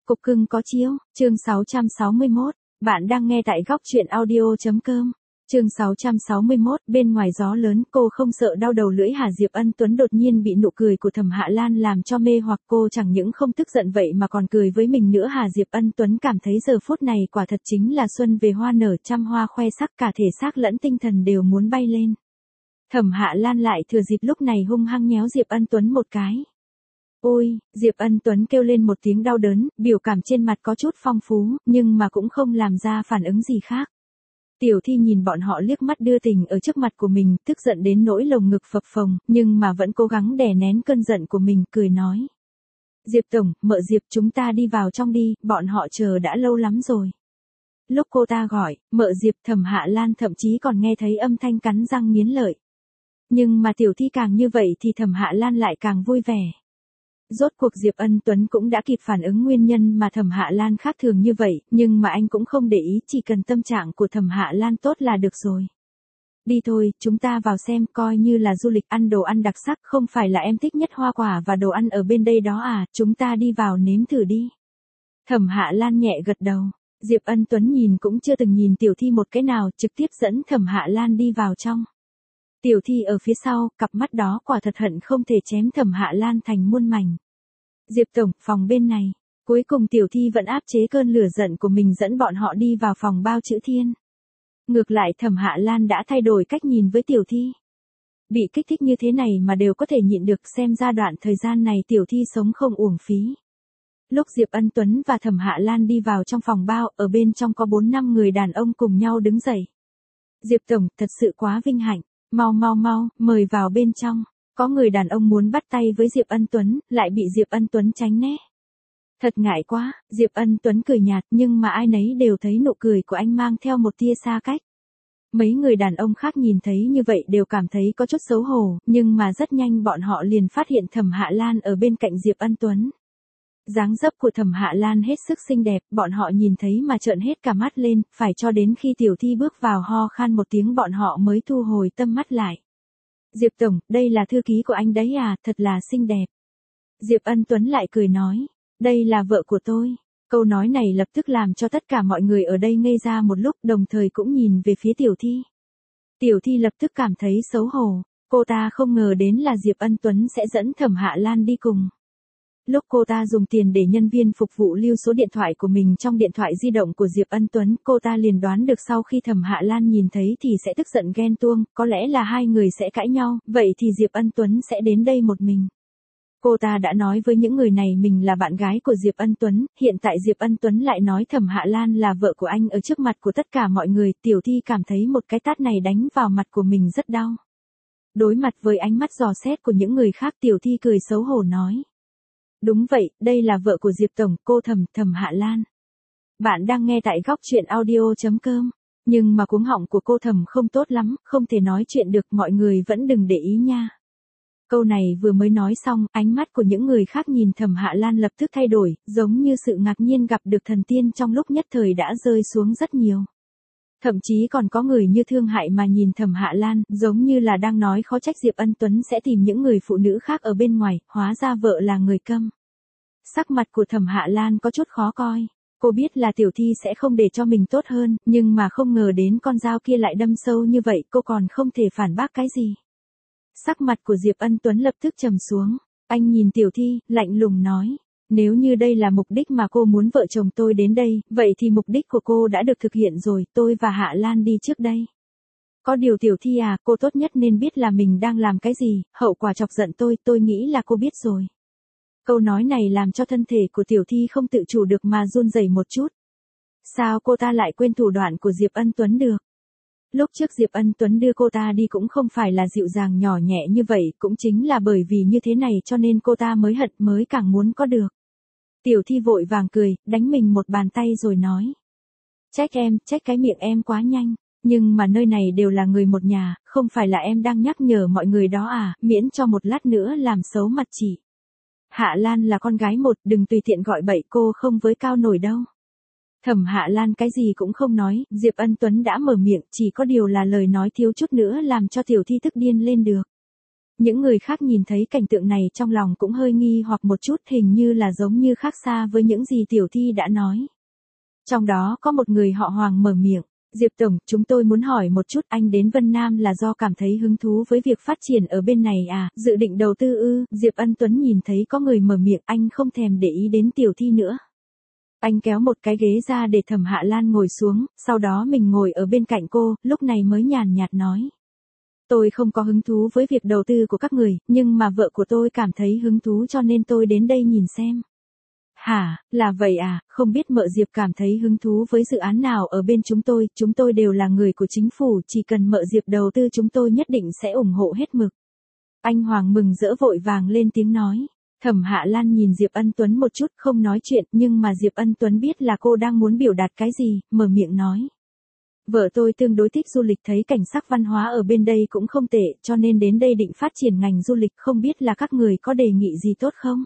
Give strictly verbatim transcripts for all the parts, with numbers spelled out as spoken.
Cục cưng có chiếu, chương sáu trăm sáu mươi mốt, bạn đang nghe tại góc truyện audio.com. Chương sáu trăm sáu mươi mốt, bên ngoài gió lớn, cô không sợ đau đầu lưỡi hả? Diệp Ân Tuấn đột nhiên bị nụ cười của Thẩm Hạ Lan làm cho mê hoặc, cô chẳng những không tức giận vậy mà còn cười với mình nữa hả? Diệp Ân Tuấn cảm thấy giờ phút này quả thật chính là xuân về hoa nở, trăm hoa khoe sắc, cả thể xác lẫn tinh thần đều muốn bay lên. Thẩm Hạ Lan lại thừa dịp lúc này hung hăng nhéo Diệp Ân Tuấn một cái. Ôi, Diệp Ân Tuấn kêu lên một tiếng đau đớn, biểu cảm trên mặt có chút phong phú, nhưng mà cũng không làm ra phản ứng gì khác. Tiểu Thi nhìn bọn họ liếc mắt đưa tình ở trước mặt của mình, tức giận đến nỗi lồng ngực phập phồng, nhưng mà vẫn cố gắng đè nén cơn giận của mình, cười nói. Diệp Tổng, mợ Diệp, chúng ta đi vào trong đi, bọn họ chờ đã lâu lắm rồi. Lúc cô ta gọi, mợ Diệp, Thẩm Hạ Lan thậm chí còn nghe thấy âm thanh cắn răng nghiến lợi. Nhưng mà Tiểu Thi càng như vậy thì Thẩm Hạ Lan lại càng vui vẻ. Rốt cuộc Diệp Ân Tuấn cũng đã kịp phản ứng nguyên nhân mà Thẩm Hạ Lan khác thường như vậy, nhưng mà anh cũng không để ý, chỉ cần tâm trạng của Thẩm Hạ Lan tốt là được rồi. Đi thôi, chúng ta vào xem, coi như là du lịch, ăn đồ ăn đặc sắc, không phải là em thích nhất hoa quả và đồ ăn ở bên đây đó à, chúng ta đi vào nếm thử đi. Thẩm Hạ Lan nhẹ gật đầu, Diệp Ân Tuấn nhìn cũng chưa từng nhìn Tiểu Thi một cái nào, trực tiếp dẫn Thẩm Hạ Lan đi vào trong. Tiểu Thi ở phía sau, cặp mắt đó quả thật hận không thể chém Thẩm Hạ Lan thành muôn mảnh. Diệp Tổng, phòng bên này. Cuối cùng Tiểu Thi vẫn áp chế cơn lửa giận của mình dẫn bọn họ đi vào phòng bao chữ Thiên. Ngược lại Thẩm Hạ Lan đã thay đổi cách nhìn với Tiểu Thi. Bị kích thích như thế này mà đều có thể nhịn được, xem ra đoạn thời gian này Tiểu Thi sống không uổng phí. Lúc Diệp Ân Tuấn và Thẩm Hạ Lan đi vào trong phòng bao, ở bên trong có bốn năm người đàn ông cùng nhau đứng dậy. Diệp Tổng, thật sự quá vinh hạnh. Mau mau mau, mời vào bên trong. Có người đàn ông muốn bắt tay với Diệp Ân Tuấn, lại bị Diệp Ân Tuấn tránh né. Thật ngại quá, Diệp Ân Tuấn cười nhạt, nhưng mà ai nấy đều thấy nụ cười của anh mang theo một tia xa cách. Mấy người đàn ông khác nhìn thấy như vậy đều cảm thấy có chút xấu hổ, nhưng mà rất nhanh bọn họ liền phát hiện Thẩm Hạ Lan ở bên cạnh Diệp Ân Tuấn. Dáng dấp của Thẩm Hạ Lan hết sức xinh đẹp, bọn họ nhìn thấy mà trợn hết cả mắt lên, phải cho đến khi Tiểu Thi bước vào ho khan một tiếng bọn họ mới thu hồi tâm mắt lại. Diệp Tổng, đây là thư ký của anh đấy à, thật là xinh đẹp. Diệp Ân Tuấn lại cười nói, đây là vợ của tôi. Câu nói này lập tức làm cho tất cả mọi người ở đây ngây ra một lúc, đồng thời cũng nhìn về phía Tiểu Thi. Tiểu Thi lập tức cảm thấy xấu hổ, cô ta không ngờ đến là Diệp Ân Tuấn sẽ dẫn Thẩm Hạ Lan đi cùng. Lúc cô ta dùng tiền để nhân viên phục vụ lưu số điện thoại của mình trong điện thoại di động của Diệp Ân Tuấn, cô ta liền đoán được sau khi Thẩm Hạ Lan nhìn thấy thì sẽ tức giận ghen tuông, có lẽ là hai người sẽ cãi nhau, vậy thì Diệp Ân Tuấn sẽ đến đây một mình. Cô ta đã nói với những người này mình là bạn gái của Diệp Ân Tuấn, hiện tại Diệp Ân Tuấn lại nói Thẩm Hạ Lan là vợ của anh ở trước mặt của tất cả mọi người, Tiểu Thi cảm thấy một cái tát này đánh vào mặt của mình rất đau. Đối mặt với ánh mắt dò xét của những người khác, Tiểu Thi cười xấu hổ nói. Đúng vậy, đây là vợ của Diệp Tổng, cô Thẩm, Thẩm Hạ Lan. Bạn đang nghe tại góc truyện audio.com. Nhưng mà cuống họng của cô Thẩm không tốt lắm, không thể nói chuyện được, mọi người vẫn đừng để ý nha. Câu này vừa mới nói xong, ánh mắt của những người khác nhìn Thẩm Hạ Lan lập tức thay đổi, giống như sự ngạc nhiên gặp được thần tiên trong lúc nhất thời đã rơi xuống rất nhiều. Thậm chí còn có người như thương hại mà nhìn Thẩm Hạ Lan, giống như là đang nói khó trách Diệp Ân Tuấn sẽ tìm những người phụ nữ khác ở bên ngoài, hóa ra vợ là người câm. Sắc mặt của Thẩm Hạ Lan có chút khó coi. Cô biết là Tiểu Thi sẽ không để cho mình tốt hơn, nhưng mà không ngờ đến con dao kia lại đâm sâu như vậy, cô còn không thể phản bác cái gì. Sắc mặt của Diệp Ân Tuấn lập tức trầm xuống. Anh nhìn Tiểu Thi, lạnh lùng nói. Nếu như đây là mục đích mà cô muốn vợ chồng tôi đến đây, vậy thì mục đích của cô đã được thực hiện rồi, tôi và Hạ Lan đi trước đây. Có điều Tiểu Thi à, cô tốt nhất nên biết là mình đang làm cái gì, hậu quả chọc giận tôi, tôi nghĩ là cô biết rồi. Câu nói này làm cho thân thể của Tiểu Thi không tự chủ được mà run rẩy một chút. Sao cô ta lại quên thủ đoạn của Diệp Ân Tuấn được? Lúc trước Diệp Ân Tuấn đưa cô ta đi cũng không phải là dịu dàng nhỏ nhẹ như vậy, cũng chính là bởi vì như thế này cho nên cô ta mới hận, mới càng muốn có được. Tiểu Thi vội vàng cười, đánh mình một bàn tay rồi nói. Trách em, trách cái miệng em quá nhanh, nhưng mà nơi này đều là người một nhà, không phải là em đang nhắc nhở mọi người đó à, miễn cho một lát nữa làm xấu mặt chị. Hạ Lan là con gái một, đừng tùy tiện gọi bậy, cô không với cao nổi đâu. Thẩm Hạ Lan cái gì cũng không nói, Diệp Ân Tuấn đã mở miệng, chỉ có điều là lời nói thiếu chút nữa làm cho Tiểu Thi tức điên lên được. Những người khác nhìn thấy cảnh tượng này trong lòng cũng hơi nghi hoặc một chút, hình như là giống như khác xa với những gì Tiểu Thi đã nói. Trong đó có một người họ Hoàng mở miệng. Diệp Tổng, chúng tôi muốn hỏi một chút, anh đến Vân Nam là do cảm thấy hứng thú với việc phát triển ở bên này à, dự định đầu tư ư? Diệp Ân Tuấn nhìn thấy có người mở miệng, anh không thèm để ý đến Tiểu Thi nữa. Anh kéo một cái ghế ra để Thẩm Hạ Lan ngồi xuống, sau đó mình ngồi ở bên cạnh cô, lúc này mới nhàn nhạt nói. Tôi không có hứng thú với việc đầu tư của các người, nhưng mà vợ của tôi cảm thấy hứng thú cho nên tôi đến đây nhìn xem. Hả, là vậy à, không biết mợ Diệp cảm thấy hứng thú với dự án nào ở bên chúng tôi, chúng tôi đều là người của chính phủ, chỉ cần mợ Diệp đầu tư chúng tôi nhất định sẽ ủng hộ hết mực. Anh Hoàng mừng rỡ vội vàng lên tiếng nói. Thẩm Hạ Lan nhìn Diệp Ân Tuấn một chút không nói chuyện, nhưng mà Diệp Ân Tuấn biết là cô đang muốn biểu đạt cái gì, mở miệng nói. Vợ tôi tương đối thích du lịch, thấy cảnh sắc văn hóa ở bên đây cũng không tệ, cho nên đến đây định phát triển ngành du lịch, không biết là các người có đề nghị gì tốt không?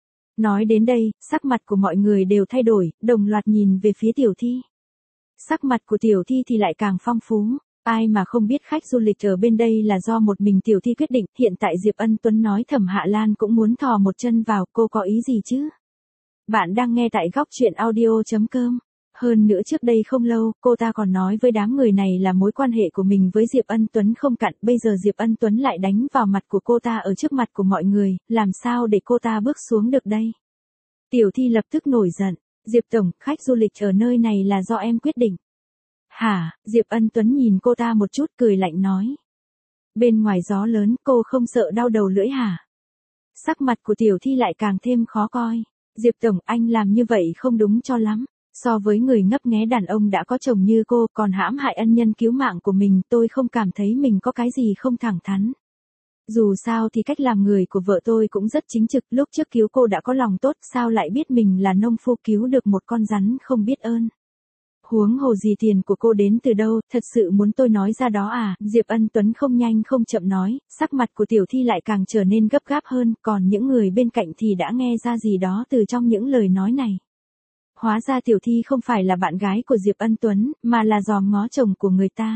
Nói đến đây, sắc mặt của mọi người đều thay đổi, đồng loạt nhìn về phía Tiểu Thi. Sắc mặt của Tiểu Thi thì lại càng phong phú, ai mà không biết khách du lịch ở bên đây là do một mình Tiểu Thi quyết định, hiện tại Diệp Ân Tuấn nói Thẩm Hạ Lan cũng muốn thò một chân vào, cô có ý gì chứ? Bạn đang nghe tại góc truyện audio chấm com. Hơn nữa trước đây không lâu, cô ta còn nói với đám người này là mối quan hệ của mình với Diệp Ân Tuấn không cạn, bây giờ Diệp Ân Tuấn lại đánh vào mặt của cô ta ở trước mặt của mọi người, làm sao để cô ta bước xuống được đây? Tiểu Thi lập tức nổi giận, Diệp Tổng, khách du lịch ở nơi này là do em quyết định. Hả, Diệp Ân Tuấn nhìn cô ta một chút cười lạnh nói. Bên ngoài gió lớn, cô không sợ đau đầu lưỡi hả? Sắc mặt của Tiểu Thi lại càng thêm khó coi. Diệp Tổng, anh làm như vậy không đúng cho lắm. So với người ngấp nghé đàn ông đã có chồng như cô còn hãm hại ân nhân cứu mạng của mình, tôi không cảm thấy mình có cái gì không thẳng thắn. Dù sao thì cách làm người của vợ tôi cũng rất chính trực, lúc trước cứu cô đã có lòng tốt, sao lại biết mình là nông phu cứu được một con rắn không biết ơn. Huống hồ gì tiền của cô đến từ đâu, thật sự muốn tôi nói ra đó à? Diệp Ân Tuấn không nhanh không chậm nói, sắc mặt của Tiểu Thi lại càng trở nên gấp gáp hơn, còn những người bên cạnh thì đã nghe ra gì đó từ trong những lời nói này. Hóa ra Tiểu Thi không phải là bạn gái của Diệp Ân Tuấn, mà là dòm ngó chồng của người ta.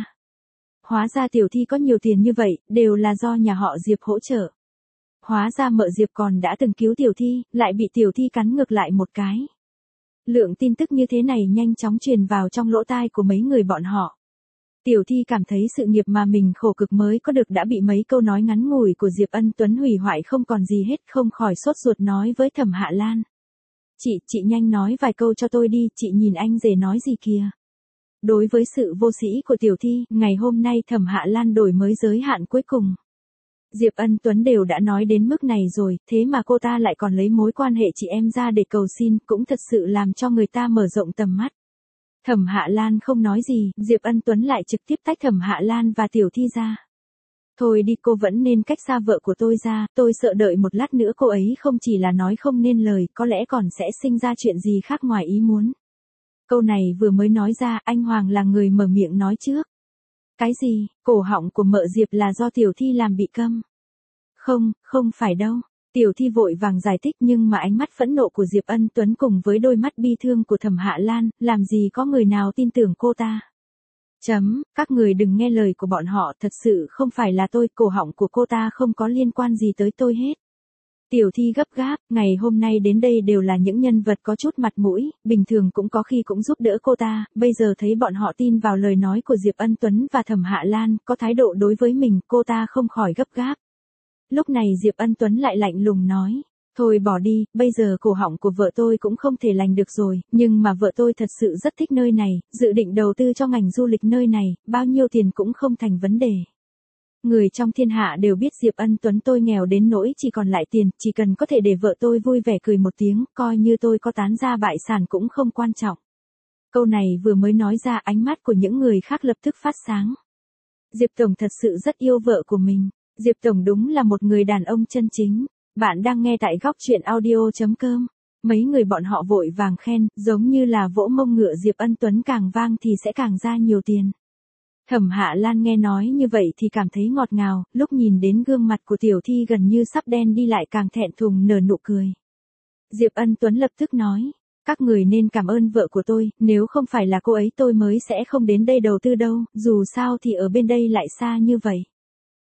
Hóa ra Tiểu Thi có nhiều tiền như vậy, đều là do nhà họ Diệp hỗ trợ. Hóa ra mợ Diệp còn đã từng cứu Tiểu Thi, lại bị Tiểu Thi cắn ngược lại một cái. Lượng tin tức như thế này nhanh chóng truyền vào trong lỗ tai của mấy người bọn họ. Tiểu Thi cảm thấy sự nghiệp mà mình khổ cực mới có được đã bị mấy câu nói ngắn ngủi của Diệp Ân Tuấn hủy hoại không còn gì hết, không khỏi sốt ruột nói với Thẩm Hạ Lan. Chị, chị nhanh nói vài câu cho tôi đi, chị nhìn anh rể nói gì kìa. Đối với sự vô sĩ của Tiểu Thi, ngày hôm nay Thẩm Hạ Lan đổi mới giới hạn cuối cùng. Diệp Ân Tuấn đều đã nói đến mức này rồi, thế mà cô ta lại còn lấy mối quan hệ chị em ra để cầu xin, cũng thật sự làm cho người ta mở rộng tầm mắt. Thẩm Hạ Lan không nói gì, Diệp Ân Tuấn lại trực tiếp tách Thẩm Hạ Lan và Tiểu Thi ra. Thôi đi, cô vẫn nên cách xa vợ của tôi ra, tôi sợ đợi một lát nữa cô ấy không chỉ là nói không nên lời, có lẽ còn sẽ sinh ra chuyện gì khác ngoài ý muốn. Câu này vừa mới nói ra, anh Hoàng là người mở miệng nói trước. Cái gì, cổ họng của mợ Diệp là do Tiểu Thi làm bị câm? Không, không phải đâu. Tiểu Thi vội vàng giải thích, nhưng mà ánh mắt phẫn nộ của Diệp Ân Tuấn cùng với đôi mắt bi thương của Thẩm Hạ Lan, làm gì có người nào tin tưởng cô ta. Chấm, các người đừng nghe lời của bọn họ, thật sự không phải là tôi, cổ họng của cô ta không có liên quan gì tới tôi hết. Tiểu Thi gấp gáp, ngày hôm nay đến đây đều là những nhân vật có chút mặt mũi, bình thường cũng có khi cũng giúp đỡ cô ta, bây giờ thấy bọn họ tin vào lời nói của Diệp Ân Tuấn và Thẩm Hạ Lan, có thái độ đối với mình, cô ta không khỏi gấp gáp. Lúc này Diệp Ân Tuấn lại lạnh lùng nói, thôi bỏ đi, bây giờ cổ họng của vợ tôi cũng không thể lành được rồi, nhưng mà vợ tôi thật sự rất thích nơi này, dự định đầu tư cho ngành du lịch nơi này, bao nhiêu tiền cũng không thành vấn đề. Người trong thiên hạ đều biết Diệp Ân Tuấn tôi nghèo đến nỗi chỉ còn lại tiền, chỉ cần có thể để vợ tôi vui vẻ cười một tiếng, coi như tôi có tán gia bại sản cũng không quan trọng. Câu này vừa mới nói ra, ánh mắt của những người khác lập tức phát sáng. Diệp Tổng thật sự rất yêu vợ của mình. Diệp Tổng đúng là một người đàn ông chân chính. Bạn đang nghe tại góc truyện audio chấm com. Mấy người bọn họ vội vàng khen, giống như là vỗ mông ngựa Diệp Ân Tuấn càng vang thì sẽ càng ra nhiều tiền. Thẩm Hạ Lan nghe nói như vậy thì cảm thấy ngọt ngào, lúc nhìn đến gương mặt của Tiểu Thi gần như sắp đen đi lại càng thẹn thùng nở nụ cười. Diệp Ân Tuấn lập tức nói, các người nên cảm ơn vợ của tôi, nếu không phải là cô ấy tôi mới sẽ không đến đây đầu tư đâu, dù sao thì ở bên đây lại xa như vậy.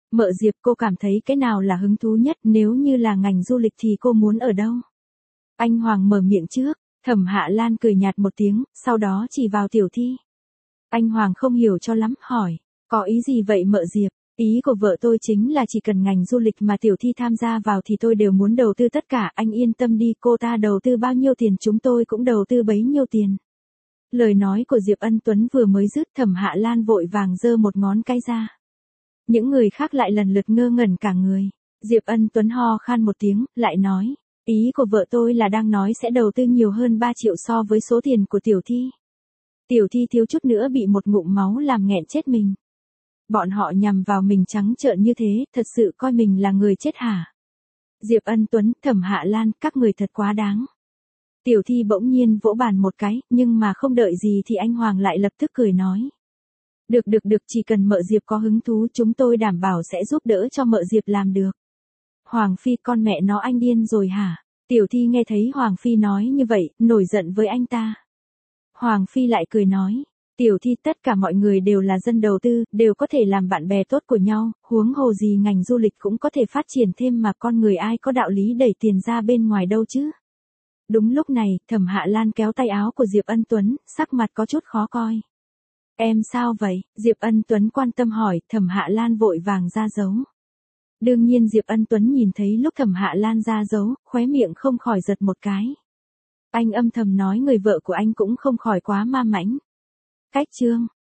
Mợ Diệp, cô cảm thấy cái nào là hứng thú nhất, nếu như là ngành du lịch thì cô muốn ở đâu? Anh Hoàng mở miệng trước, Thẩm Hạ Lan cười nhạt một tiếng, sau đó chỉ vào Tiểu Thi. Anh Hoàng không hiểu cho lắm, hỏi, có ý gì vậy mợ Diệp? Ý của vợ tôi chính là chỉ cần ngành du lịch mà Tiểu Thi tham gia vào thì tôi đều muốn đầu tư tất cả, anh yên tâm đi, cô ta đầu tư bao nhiêu tiền chúng tôi cũng đầu tư bấy nhiêu tiền. Lời nói của Diệp Ân Tuấn vừa mới dứt, Thẩm Hạ Lan vội vàng giơ một ngón cái ra. Những người khác lại lần lượt ngơ ngẩn cả người. Diệp Ân Tuấn ho khan một tiếng, lại nói, ý của vợ tôi là đang nói sẽ đầu tư nhiều hơn ba triệu so với số tiền của Tiểu Thi. Tiểu Thi thiếu chút nữa bị một ngụm máu làm nghẹn chết mình. Bọn họ nhằm vào mình trắng trợn như thế, thật sự coi mình là người chết hả? Diệp Ân Tuấn, Thẩm Hạ Lan, các người thật quá đáng. Tiểu Thi bỗng nhiên vỗ bàn một cái, nhưng mà không đợi gì thì anh Hoàng lại lập tức cười nói. Được được được, chỉ cần mợ Diệp có hứng thú chúng tôi đảm bảo sẽ giúp đỡ cho mợ Diệp làm được. Hoàng Phi, con mẹ nó anh điên rồi hả? Tiểu Thi nghe thấy Hoàng Phi nói như vậy, nổi giận với anh ta. Hoàng Phi lại cười nói. Tiểu Thi, tất cả mọi người đều là dân đầu tư, đều có thể làm bạn bè tốt của nhau, huống hồ gì ngành du lịch cũng có thể phát triển thêm mà, con người ai có đạo lý đẩy tiền ra bên ngoài đâu chứ. Đúng lúc này, Thẩm Hạ Lan kéo tay áo của Diệp Ân Tuấn, sắc mặt có chút khó coi. Em sao vậy? Diệp Ân Tuấn quan tâm hỏi, Thẩm Hạ Lan vội vàng ra dấu. Đương nhiên Diệp Ân Tuấn nhìn thấy lúc Thẩm Hạ Lan ra dấu, khóe miệng không khỏi giật một cái. Anh âm thầm nói người vợ của anh cũng không khỏi quá ma mãnh. Cách chương